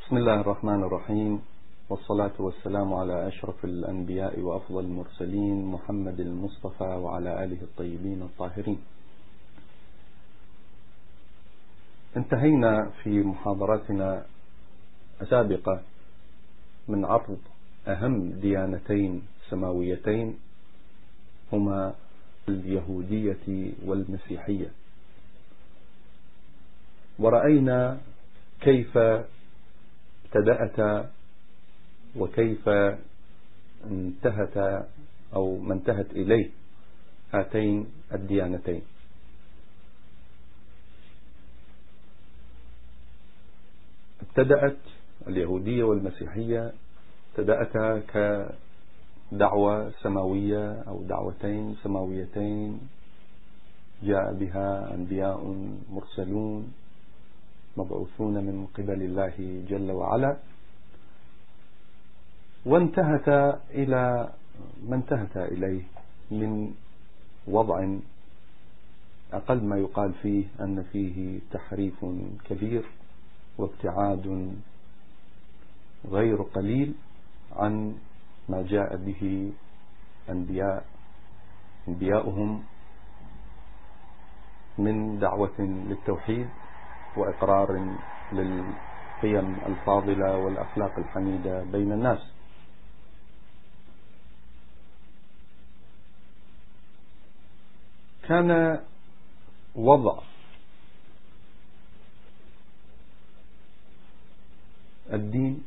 بسم الله الرحمن الرحيم، والصلاة والسلام على أشرف الأنبياء وأفضل المرسلين محمد المصطفى وعلى آله الطيبين الطاهرين. انتهينا في محاضراتنا السابقة من عرض أهم ديانتين سماويتين هما اليهودية والمسيحية، ورأينا كيف ابتدأتا وكيف انتهت أو ما انتهت إليه هاتين الديانتين. ابتدأت اليهودية والمسيحية ابتدأتا كدعوة سماوية أو دعوتين سماويتين جاء بها أنبياء مرسلون مبعوثون من قبل الله جل وعلا، وانتهت إلى ما انتهت إليه من وضع أقل ما يقال فيه أن فيه تحريف كبير وابتعاد غير قليل عن ما جاء به أنبياؤهم من دعوة للتوحيد وإقرار للقيم الفاضلة والأخلاق الحميدة بين الناس. كان وضع الدين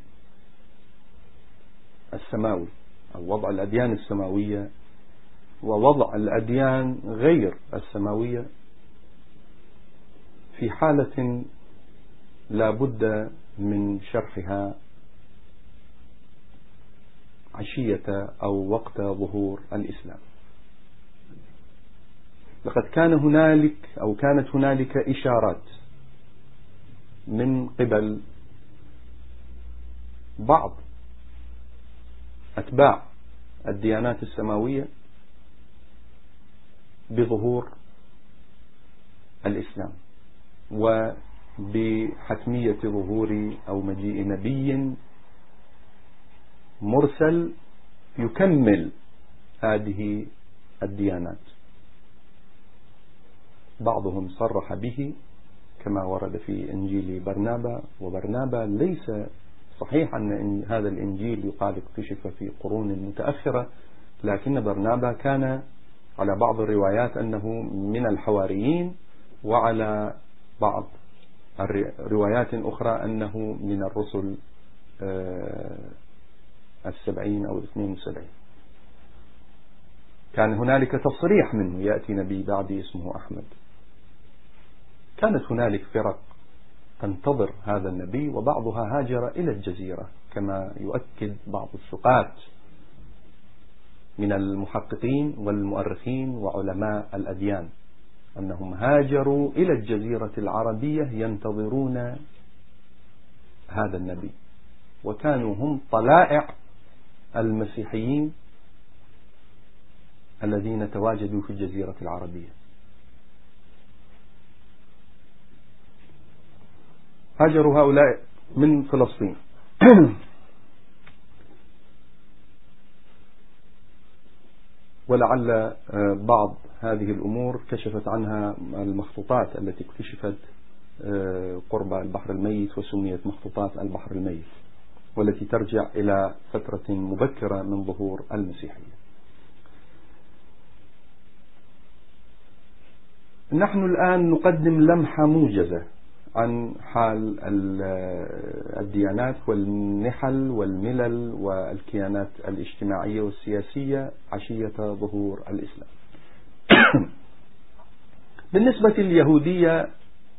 السماوي أو وضع الأديان السماوية ووضع الأديان غير السماوية في حالة لا بد من شرحها عشية أو وقت ظهور الإسلام. لقد كانت هنالك إشارات من قبل بعض أتباع الديانات السماوية بظهور الإسلام وبحتمية ظهور أو مجيء نبي مرسل يكمل هذه الديانات. بعضهم صرح به كما ورد في إنجيل برنابا، وبرنابا ليس صحيح أن هذا الإنجيل يقال اكتشف في قرون متأخرة، لكن برنابا كان على بعض الروايات أنه من الحواريين، وعلى بعض الروايات أخرى أنه من الرسل 70 أو 72. كان هنالك تصريح منه يأتي نبي بعدي اسمه أحمد. كانت هنالك فرق تنتظر هذا النبي، وبعضها هاجر إلى الجزيرة كما يؤكد بعض الثقات من المحققين والمؤرخين وعلماء الأديان أنهم هاجروا إلى الجزيرة العربية ينتظرون هذا النبي، وكانوا هم طلائع المسيحيين الذين تواجدوا في الجزيرة العربية. هاجروا هؤلاء من فلسطين ولعل بعض هذه الأمور كشفت عنها المخطوطات التي اكتشفت قرب البحر الميت وسميت مخطوطات البحر الميت، والتي ترجع إلى فترة مبكرة من ظهور المسيحية. نحن الآن نقدم لمحة موجزة عن حال الديانات والنحل والملل والكيانات الاجتماعية والسياسية عشية ظهور الإسلام. بالنسبة لليهودية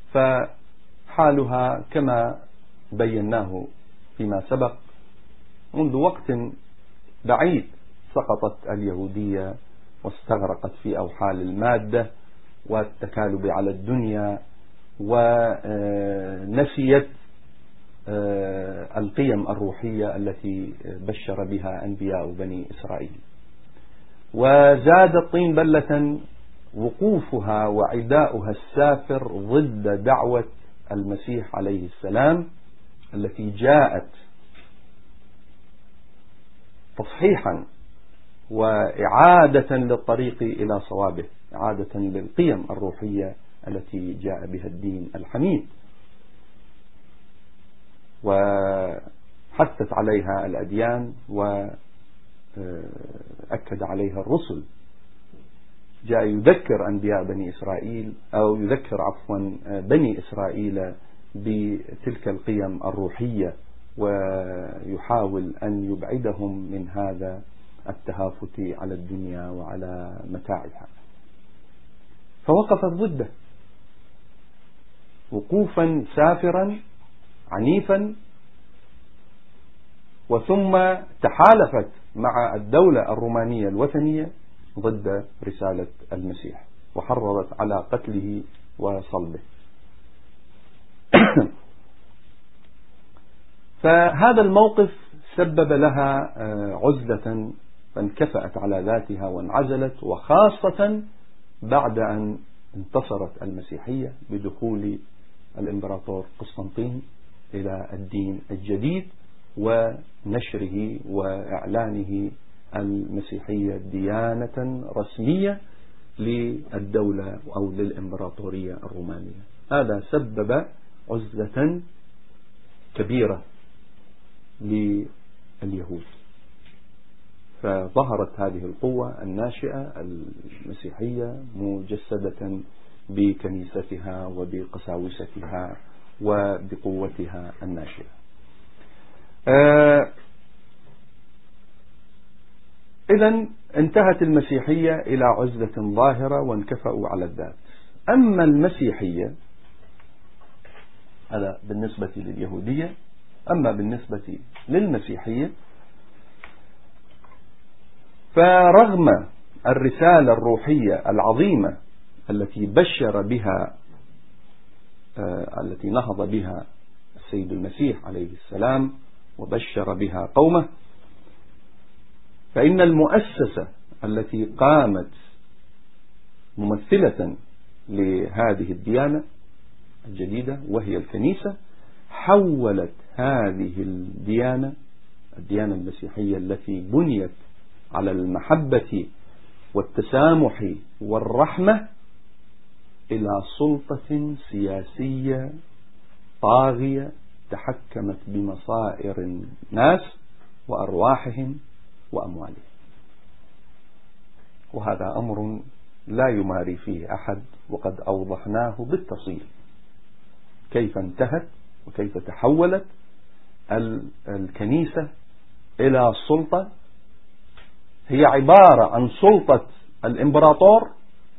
فحالها كما بيناه فيما سبق، منذ وقت بعيد سقطت اليهودية واستغرقت في أوحال المادة والتكالب على الدنيا، ونسيت القيم الروحية التي بشر بها أنبياء بني إسرائيل. وزاد الطين بلة وقوفها وعداؤها السافر ضد دعوة المسيح عليه السلام التي جاءت تصحيحا وإعادة للطريق إلى صوابه، إعادة للقيم الروحية التي جاء بها الدين الحميد وحثت عليها الأديان وأكد عليها الرسل. جاء يذكر أنبياء بني إسرائيل أو يذكر بني إسرائيل بتلك القيم الروحية، ويحاول أن يبعدهم من هذا التهافت على الدنيا وعلى متاعها، فوقفت ضده وقوفا سافرا عنيفا، وثم تحالفت مع الدولة الرومانية الوثنية ضد رسالة المسيح وحرضت على قتله وصلبه. فهذا الموقف سبب لها عزلة، فانكفأت على ذاتها وانعزلت، وخاصة بعد أن انتصرت المسيحية بدخول الإمبراطور قسطنطين إلى الدين الجديد ونشره وإعلانه المسيحية ديانة رسمية للدولة أو للإمبراطورية الرومانية. هذا سبب عزلة كبيرة لليهود، فظهرت هذه القوة الناشئة المسيحية مجسدة بكنيستها وبقساوستها وبقوتها الناشئة. إذن انتهت المسيحية إلى عزلة ظاهرة وانكفأوا على الذات. أما المسيحية، هذا بالنسبة لليهودية، أما بالنسبة للمسيحية فرغم الرسالة الروحية العظيمة التي بشر بها التي نهض بها السيد المسيح عليه السلام وبشر بها قومه، فإن المؤسسة التي قامت ممثلة لهذه الديانة الجديدة وهي الكنيسة حولت هذه الديانة المسيحية التي بنيت على المحبة والتسامح والرحمة إلى سلطة سياسية طاغية تحكمت بمصائر الناس وأرواحهم وأموالهم. وهذا أمر لا يماري فيه أحد، وقد أوضحناه بالتفصيل كيف انتهت وكيف تحولت الكنيسة إلى سلطة هي عبارة عن سلطة الإمبراطور،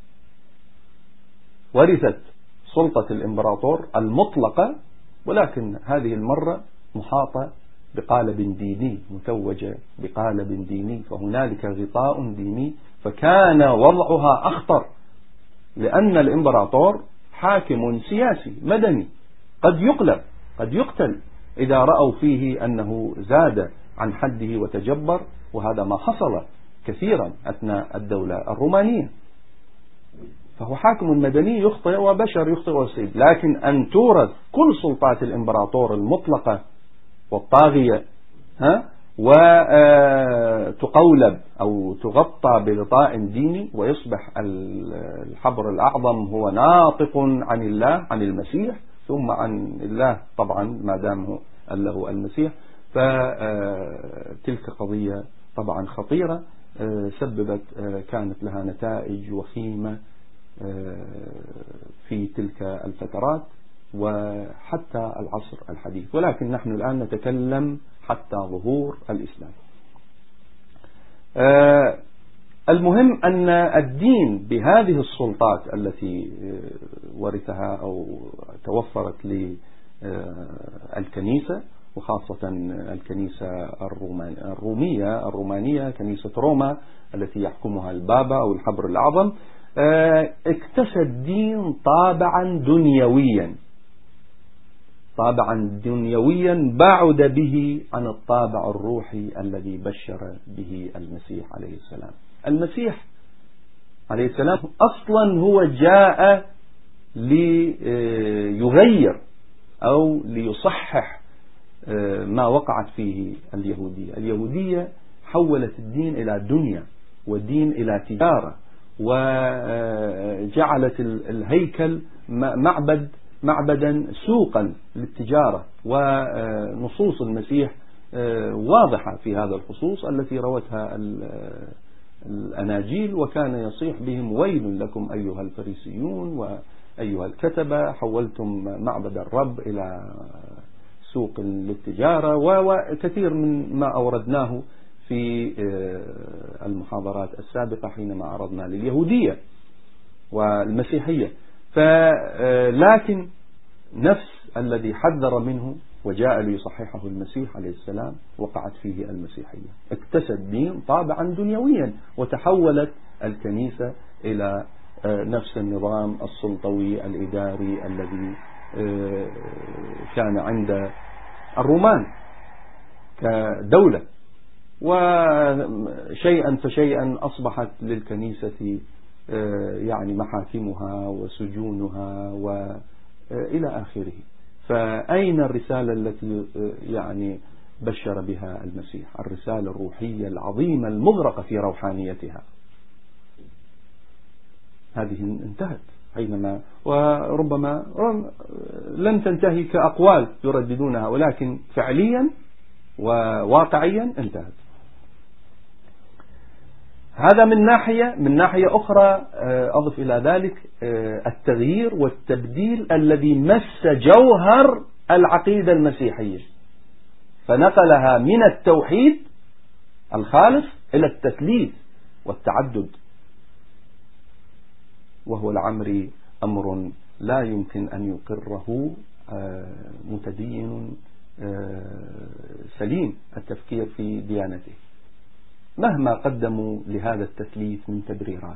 ورثت سلطة الإمبراطور المطلقة، ولكن هذه المرة محاطة بقالب ديني، متوجة بقالب ديني، فهنالك غطاء ديني، فكان وضعها أخطر، لأن الإمبراطور حاكم سياسي مدني قد يقلب قد يقتل إذا رأوا فيه أنه زاد عن حده وتجبر، وهذا ما حصل كثيرا أثناء الدولة الرومانية. فهو حاكم مدني يخطئ وبشر يخطئ ويصيب، لكن أن تورث كل سلطات الإمبراطور المطلقة والطاغية وتقولب أو تغطى بغطاء ديني، ويصبح الحبر الأعظم هو ناطق عن الله، عن المسيح، ثم عن الله طبعا ما دام له المسيح. فتلك قضية طبعا خطيرة سببت كانت لها نتائج وخيمة في تلك الفترات وحتى العصر الحديث، ولكن نحن الآن نتكلم حتى ظهور الإسلام. المهم أن الدين بهذه السلطات التي ورثها أو توفرت للكنيسة، وخاصة الكنيسة الرومانية كنيسة روما التي يحكمها البابا أو الحبر الأعظم، اكتسى الدين طابعا دنيويا بعد به عن الطابع الروحي الذي بشر به المسيح عليه السلام. المسيح عليه السلام أصلا هو جاء ليغير أو ليصحح ما وقعت فيه اليهودية. اليهودية حولت الدين إلى دنيا والدين إلى تجارة، وجعلت الهيكل معبدا سوقا للتجارة. ونصوص المسيح واضحة في هذا الخصوص التي روتها الأناجيل، وكان يصيح بهم: ويل لكم أيها الفريسيون وأيها الكتبة، حولتم معبد الرب إلى سوق للتجارة، وكثير من ما أوردناه في المحاضرات السابقة حينما عرضنا لليهودية والمسيحية. لكن نفس الذي حذر منه وجاء ليصححه المسيح عليه السلام وقعت فيه المسيحية. اكتسى الدين طابعا دنيويا، وتحولت الكنيسة إلى نفس النظام السلطوي الإداري الذي كان عند الرومان كدولة، وشيئا فشيئا أصبحت للكنيسة يعني محاكمها وسجونها وإلى آخره. فأين الرسالة التي يعني بشر بها المسيح، الرسالة الروحية العظيمة المغرقة في روحانيتها؟ هذه انتهت حينما، وربما لن تنتهي كأقوال يرددونها، ولكن فعليا وواقعيا انتهت. هذا من ناحية أخرى أضف إلى ذلك التغيير والتبديل الذي مس جوهر العقيدة المسيحية، فنقلها من التوحيد الخالص إلى التثليث والتعدد، وهو العمر أمر لا يمكن أن يقره متدين سليم التفكير في ديانته مهما قدموا لهذا التثليث من تبريرات.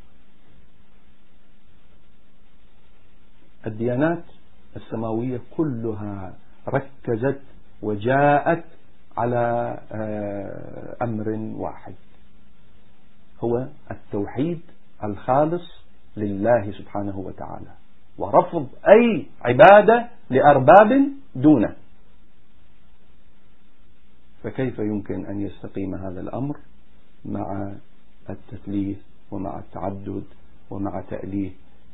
الديانات السماوية كلها ركزت وجاءت على أمر واحد، هو التوحيد الخالص لله سبحانه وتعالى، ورفض أي عبادة لأرباب دونه. فكيف يمكن أن يستقيم هذا الأمر مع التثليث ومع التعدد ومع تأليه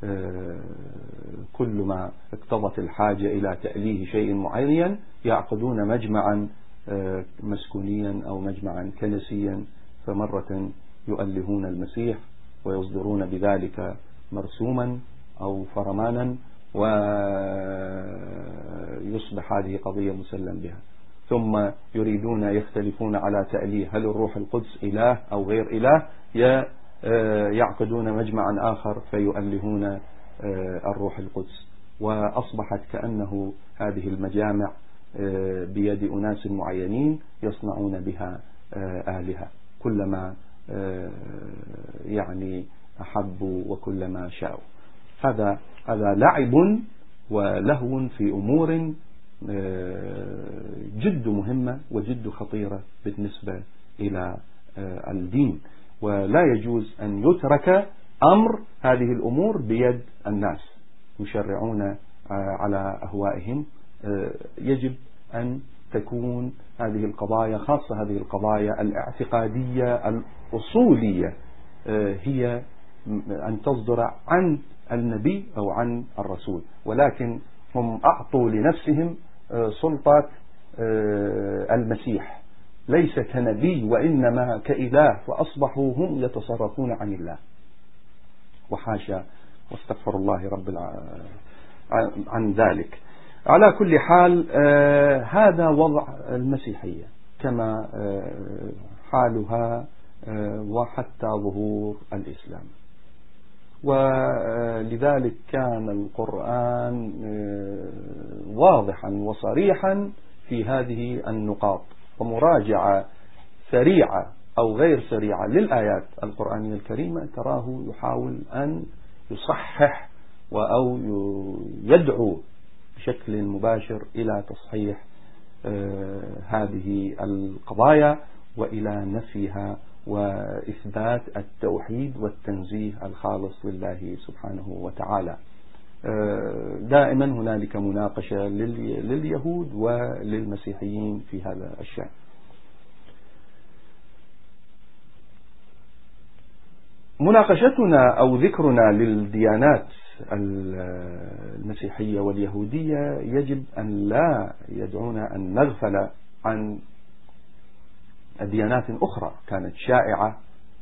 كل ما اقتضت الحاجة إلى تأليه شيء معين؟ يعقدون مجمعا مسكونيا أو مجمعا كنسيا، فمرة يؤلهون المسيح ويصدرون بذلك مرسوما أو فرمانا، ويصبح هذه قضية مسلم بها. ثم يريدون يختلفون على تأليه، هل الروح القدس إله أو غير إله؟ يعقدون مجمعا آخر فيؤلهون الروح القدس، وأصبحت كأنه هذه المجامع بيد أناس معينين يصنعون بها آلهة كلما يعني أحبوا وكلما شاءوا. هذا لعب ولهو في أمور جد مهمة وجد خطيرة بالنسبة إلى الدين، ولا يجوز أن يترك أمر هذه الأمور بيد الناس يشرعون على أهوائهم. يجب أن تكون هذه القضايا، خاصة هذه القضايا الاعتقادية الأصولية، هي أن تصدر عن النبي أو عن الرسول، ولكن هم أعطوا لنفسهم سلطة المسيح، ليس كنبي وإنما كإله، فأصبحوا هم يتصرفون عن الله، وحاشا واستغفر الله عن ذلك. على كل حال هذا وضع المسيحية كما حالها وحتى ظهور الإسلام، ولذلك كان القرآن واضحا وصريحا في هذه النقاط، ومراجعة سريعة أو غير سريعة للآيات القرآنية الكريمة تراه يحاول أن يصحح أو يدعو بشكل مباشر إلى تصحيح هذه القضايا وإلى نفيها وإثبات التوحيد والتنزيه الخالص لله سبحانه وتعالى. دائما هنالك مناقشة لليهود وللمسيحيين في هذا الشأن. مناقشتنا أو ذكرنا للديانات المسيحية واليهودية يجب أن لا يدعونا أن نغفل عن ديانات أخرى كانت شائعة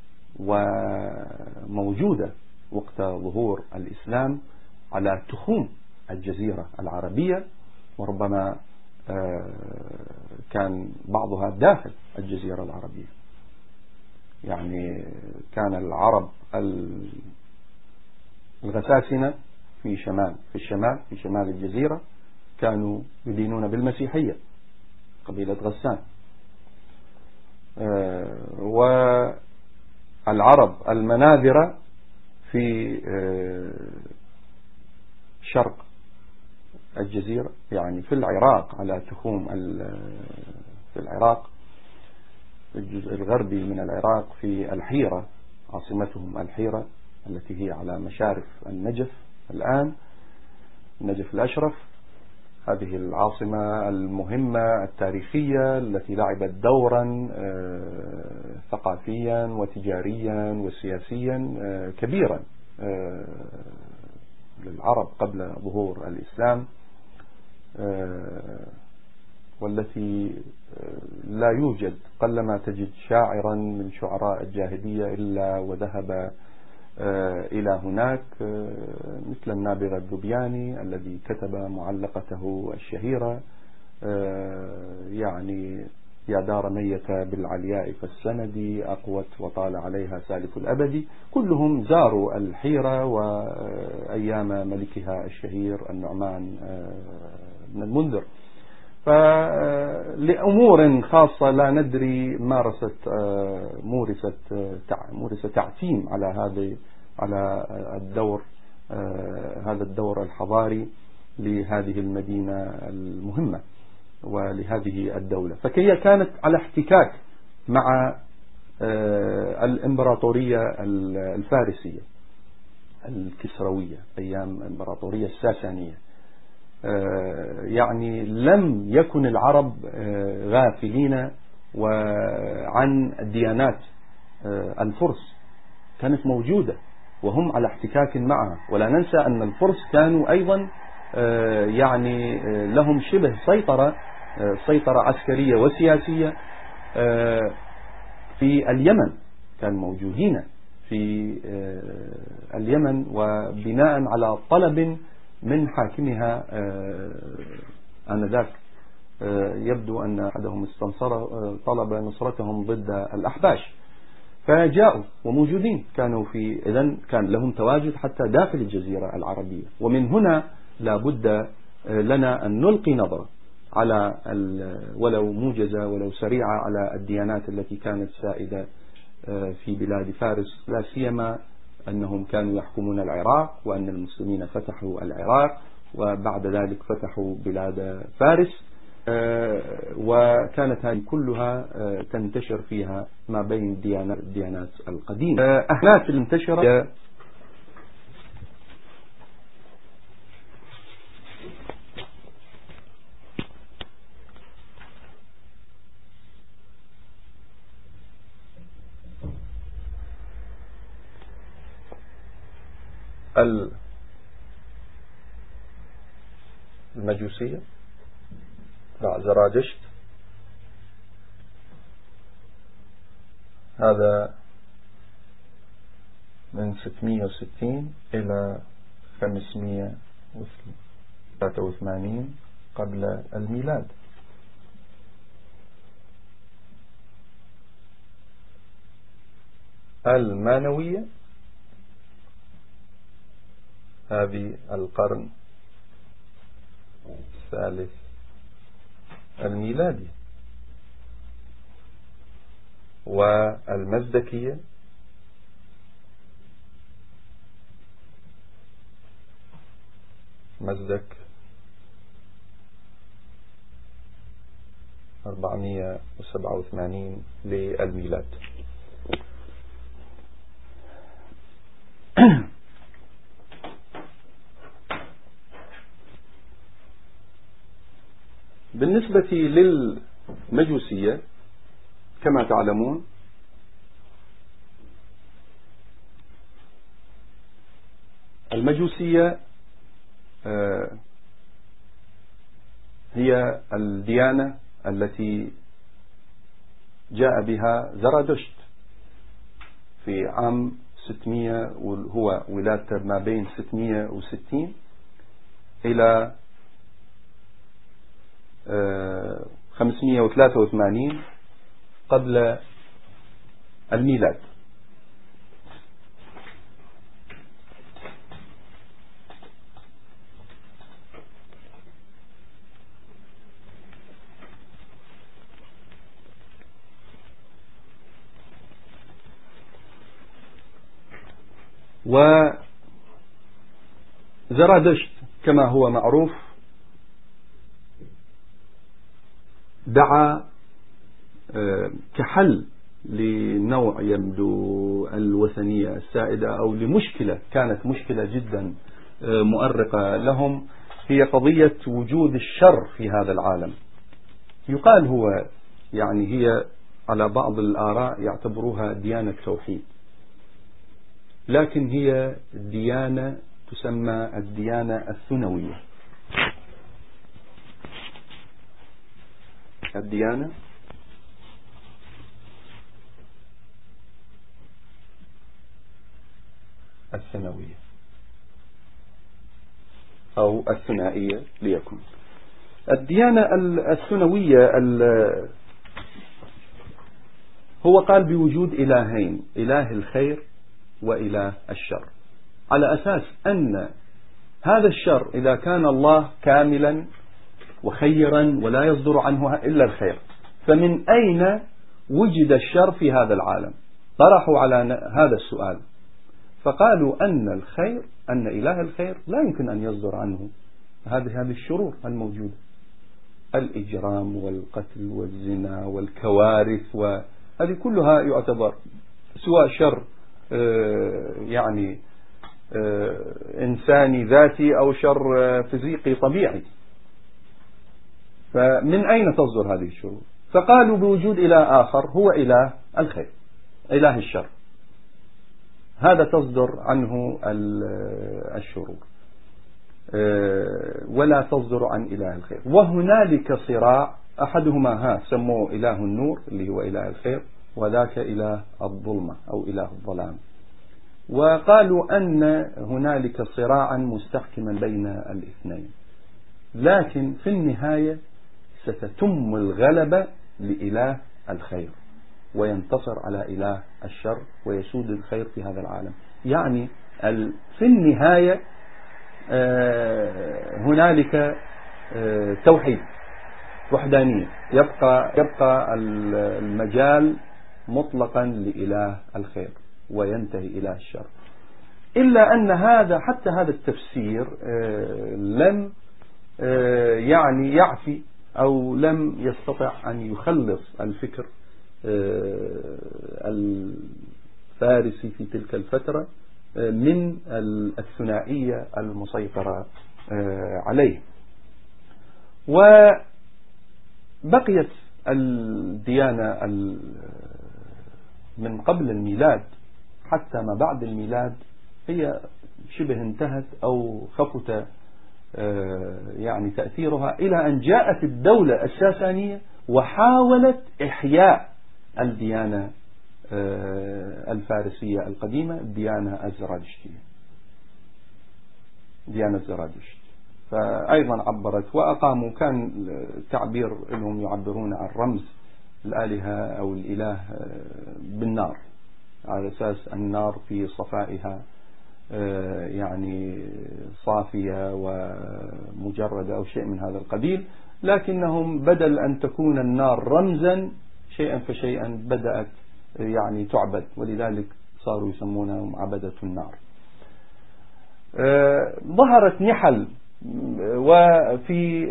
وموجودة وقت ظهور الإسلام على تخوم الجزيرة العربية، وربما كان بعضها داخل الجزيرة العربية. يعني كان العرب الغساسنة في شمال الجزيرة كانوا يدينون بالمسيحية، قبيلة غسان، والعرب المناذرة في شرق الجزيرة، يعني في العراق، على تخوم في العراق، في الجزء الغربي من العراق، في الحيرة، عاصمتهم الحيرة التي هي على مشارف النجف الآن، النجف الأشرف. هذه العاصمة المهمة التاريخية التي لعبت دورا ثقافيا وتجاريا وسياسيا كبيرا للعرب قبل ظهور الإسلام، والتي لا يوجد، قلما تجد شاعرا من شعراء الجاهلية إلا وذهب إلى هناك، مثل النابغة الذبياني الذي كتب معلقته الشهيرة يعني يا دار ميت بالعلياء فالسندي أقوت وطال عليها سالف الأبد. كلهم زاروا الحيرة وأيام ملكها الشهير النعمان بن المنذر، فلأمور خاصة لا ندري مورست تعتيم على هذا الدور الحضاري لهذه المدينة المهمة ولهذه الدولة. فهي كانت على احتكاك مع الإمبراطورية الفارسية الكسروية أيام الإمبراطورية الساسانية. يعني لم يكن العرب غافلين عن ديانات الفرس، كانت موجودة وهم على احتكاك معها. ولا ننسى أن الفرس كانوا أيضا يعني لهم شبه سيطرة عسكرية وسياسية في اليمن، كانوا موجودين في اليمن، وبناء على طلب من حاكمها آنذاك يبدو أن أحدهم طلب نصرتهم ضد الأحباش، فجاءوا وموجودين كانوا إذن كان لهم تواجد حتى داخل الجزيرة العربية. ومن هنا لا بد لنا أن نلقي نظرة على ولو موجزة ولو سريعة على الديانات التي كانت سائدة في بلاد فارس، لا سيما أنهم كانوا يحكمون العراق، وأن المسلمين فتحوا العراق وبعد ذلك فتحوا بلاد فارس، وكانت هذه كلها تنتشر فيها ما بين الديانات القديمة. أهنات المنتشرة المجوسية، زرادشت، هذا من 660 إلى 583 قبل الميلاد. المانوية هذه القرن الثالث الميلادي. والمزدكية مزدك 487 للميلاد. بالنسبة للمجوسية كما تعلمون المجوسية هي الديانة التي جاء بها زرادشت في عام 600، وهو ولادته ما بين 660 إلى 583 قبل الميلاد. وزرادشت كما هو معروف دعا كحل لنوع يبدو الوثنية السائدة أو لمشكلة كانت مشكلة جدا مؤرقة لهم، هي قضية وجود الشر في هذا العالم. يقال هو يعني هي على بعض الآراء يعتبروها ديانة توحيد، لكن هي ديانة تسمى الديانة الثنوية. الديانة الثنوية أو الثنائية ليكن. الديانة الثنوية هو قال بوجود إلهين، إله الخير وإله الشر، على أساس أن هذا الشر إذا كان الله كاملا وخيرا ولا يصدر عنه إلا الخير، فمن أين وجد الشر في هذا العالم؟ طرحوا على هذا السؤال، فقالوا أن الخير، أن إله الخير لا يمكن أن يصدر عنه هذه الشرور الموجودة، الإجرام والقتل والزنا والكوارث، وهذه كلها يعتبر سواء شر يعني إنساني ذاتي أو شر فيزيقي طبيعي، فمن أين تصدر هذه الشرور؟ فقالوا بوجود إله آخر هو إله الخير، إله الشر، هذا تصدر عنه الشرور ولا تصدر عن إله الخير. وهنالك صراع، أحدهما سموه إله النور اللي هو إله الخير، وذاك إله الظلمة أو إله الظلام. وقالوا أن هنالك صراعا مستحكما بين الاثنين، لكن في النهاية ستتم الغلبة لإله الخير وينتصر على إله الشر ويسود الخير في هذا العالم. يعني في النهاية هنالك توحيد، وحدانية، يبقى المجال مطلقا لإله الخير وينتهي إله الشر. إلا أن حتى هذا التفسير لم يعني يعفي أو لم يستطع أن يخلص الفكر الفارسي في تلك الفترة من الثنائية المسيطرة عليه. وبقيت الديانة من قبل الميلاد حتى ما بعد الميلاد هي شبه انتهت أو خفت يعني تأثيرها، إلى أن جاءت الدولة الساسانية وحاولت إحياء الديانة الفارسية القديمة، الديانة الزرادشتية، ديانة زرادشت. فأيضا عبرت وأقاموا، كان تعبير لهم يعبرون عن رمز الآلهة أو الإله بالنار، على أساس النار في صفائها يعني صافية ومجردة أو شيء من هذا القبيل، لكنهم بدل أن تكون النار رمزا شيئا فشيئا بدأت يعني تعبد، ولذلك صاروا يسمونهم عبدة النار. ظهرت نحل، وفي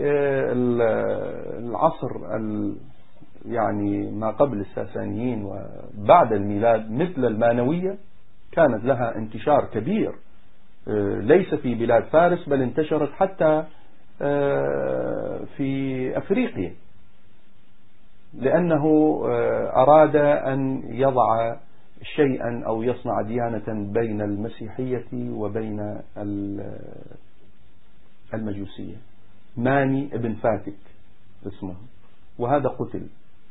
العصر يعني ما قبل الساسانيين وبعد الميلاد مثل المانوية كانت لها انتشار كبير، ليس في بلاد فارس بل انتشرت حتى في أفريقيا، لأنه أراد أن يضع شيئا أو يصنع ديانة بين المسيحية وبين المجوسية. ماني ابن فاتك اسمه، وهذا قتل.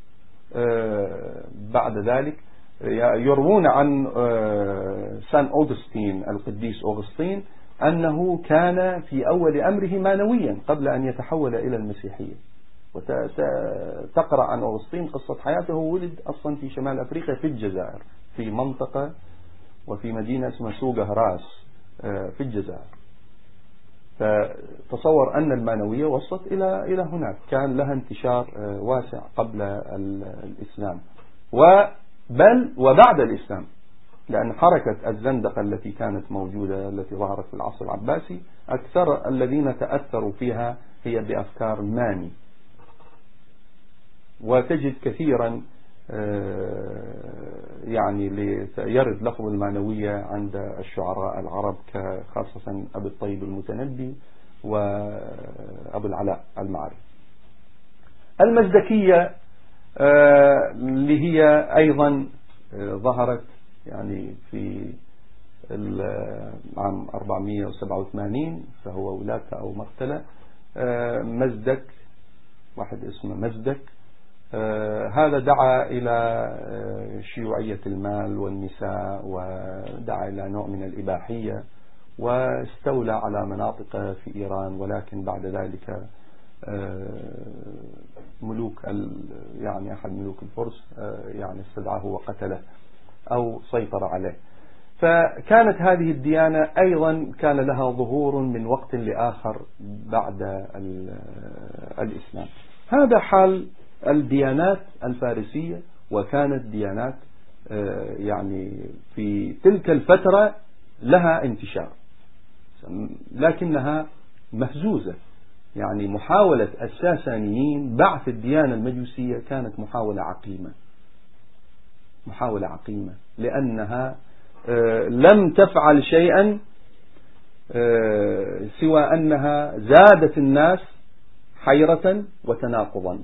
بعد ذلك يروون عن سان أوغسطين، القديس أوغسطين، أنه كان في أول أمره مانويا قبل أن يتحول إلى المسيحية. وتقرأ عن أوغسطين قصة حياته. ولد أصلا في شمال أفريقيا في الجزائر، في منطقة وفي مدينة اسمها سوق هراس في الجزائر. فتصور أن المانوية وصلت إلى هناك، كان لها انتشار واسع قبل الإسلام بل وبعد الإسلام، لأن حركة الزندقة التي كانت موجودة التي ظهرت في العصر العباسي أكثر الذين تأثروا فيها هي بأفكار ماني. وتجد كثيرا يعني يرد لفظ المانوية عند الشعراء العرب، خاصة أبي الطيب المتنبي وأبو العلاء المعري. المزدكية اللي هي أيضا ظهرت يعني في العام 487، فهو ولادة أو مقتلة مزدك، واحد اسمه مزدك. هذا دعا إلى شيوعية المال والنساء، ودعا إلى نوع من الإباحية، واستولى على مناطق في إيران. ولكن بعد ذلك ملوك يعني أحد ملوك الفرس يعني استدعاه وقتله أو سيطر عليه. فكانت هذه الديانة أيضا كان لها ظهور من وقت لآخر بعد الإسلام. هذا حال الديانات الفارسية. وكانت ديانات يعني في تلك الفترة لها انتشار، لكنها مهزوزة. يعني محاولة الساسانيين بعث الديانة المجوسية كانت محاولة عقيمة، لأنها لم تفعل شيئا سوى أنها زادت الناس حيرة وتناقضا،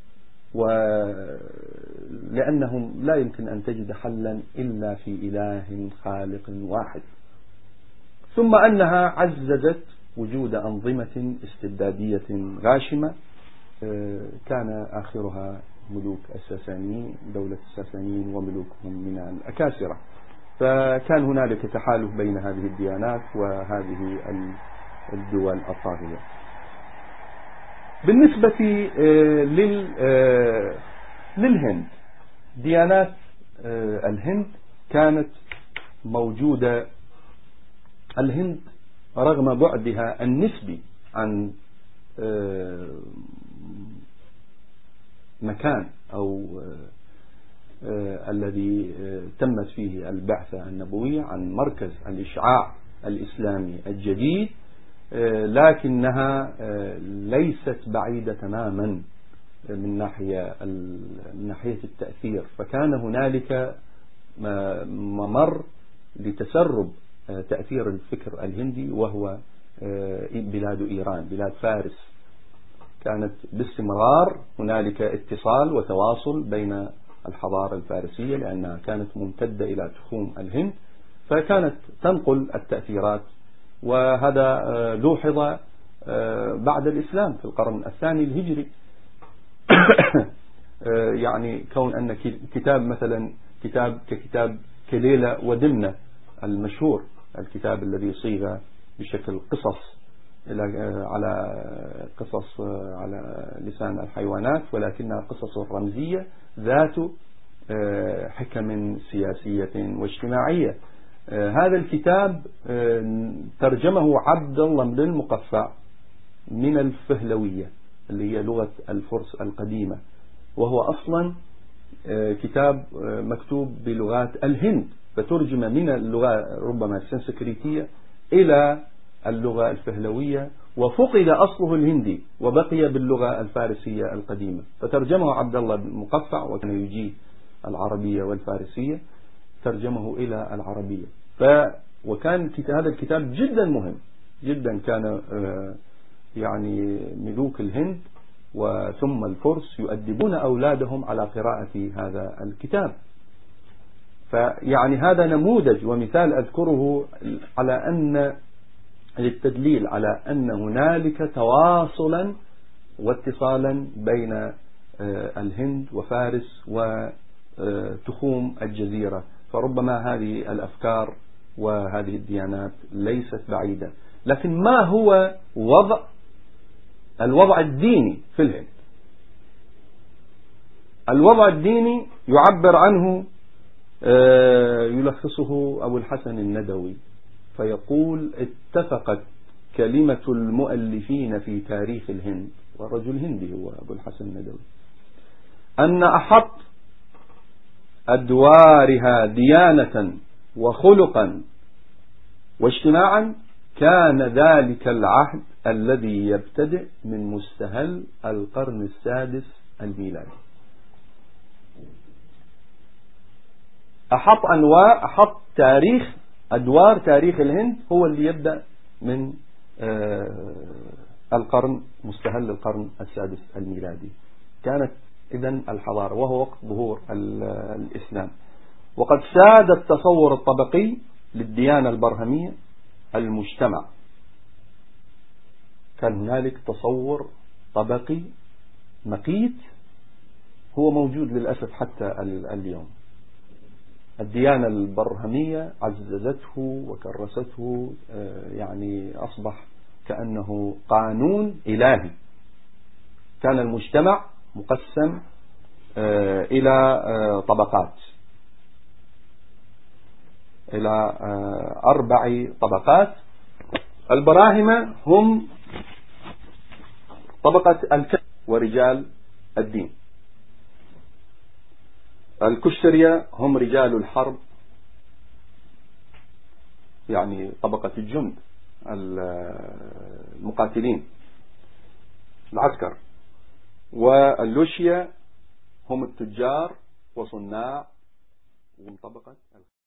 ولأنهم لا يمكن أن تجد حلا إلا في إله خالق واحد. ثم أنها عززت وجود أنظمة استبدادية غاشمة كان آخرها ملوك الساسانيين، دولة الساسانيين وملوكهم من الأكاسرة. فكان هنالك تحالف بين هذه الديانات وهذه الدول الطاغية. بالنسبة للهند، ديانات الهند كانت موجودة. الهند رغم بعدها النسبي عن مكان أو الذي تمت فيه البعثة النبوية، عن مركز الإشعاع الإسلامي الجديد، لكنها ليست بعيدة تماما من ناحية التأثير. فكان هنالك ممر لتسرب تأثير الفكر الهندي، وهو بلاد إيران، بلاد فارس. كانت باستمرار هنالك اتصال وتواصل بين الحضارة الفارسية، لأنها كانت ممتدة إلى تخوم الهند، فكانت تنقل التأثيرات. وهذا لوحظ بعد الإسلام في القرن الثاني الهجري. يعني كون أن كتاب مثلا كتاب كليلة ودمنة المشهور، الكتاب الذي صيغ بشكل قصص على لسان الحيوانات، ولكنها قصص رمزية ذات حكم سياسية واجتماعية. هذا الكتاب ترجمه عبد الله بن المقفع من الفهلوية اللي هي لغة الفرس القديمة، وهو أصلا كتاب مكتوب بلغات الهند، فترجم من اللغة ربما السنسكريتية إلى اللغة الفهلوية، وفقد أصله الهندي وبقي باللغة الفارسية القديمة، فترجمه عبد الله بن المقفع، وكان يجيد العربية والفارسية، ترجمه إلى العربية. وكان هذا الكتاب جدا مهم جدا، كان يعني ملوك الهند وثم الفرس يؤدبون أولادهم على قراءة هذا الكتاب. فيعني هذا نموذج ومثال أذكره على أن للتدليل على أن هنالك تواصلا واتصالا بين الهند وفارس وتخوم الجزيرة. فربما هذه الأفكار وهذه الديانات ليست بعيدة. لكن ما هو الوضع الديني في الهند؟ الوضع الديني يعبر عنه يلخصه أبو الحسن الندوي فيقول: اتفقت كلمة المؤلفين في تاريخ الهند، والرجل هندي هو أبو الحسن الندوي، أن أحط أدوارها ديانة وخلقا واجتماعا كان ذلك العهد الذي يبتدئ من مستهل القرن السادس الميلادي. أحط أدوار تاريخ الهند هو اللي يبدأ من مستهل القرن السادس الميلادي. كانت إذن الحضارة، وهو وقت ظهور الإسلام. وقد ساد التصور الطبقي للديانة البرهمية المجتمع. كان هنالك تصور طبقي مقيت هو موجود للأسف حتى اليوم. الديانة البرهمية عززته وكرسته، يعني أصبح كأنه قانون إلهي. كان المجتمع مقسم إلى طبقات، إلى 4 طبقات. البراهمة هم طبقة الكهنة ورجال الدين. الكشترية هم رجال الحرب، يعني طبقة الجند المقاتلين العسكر. واللوشية هم التجار وصناع ومن طبقة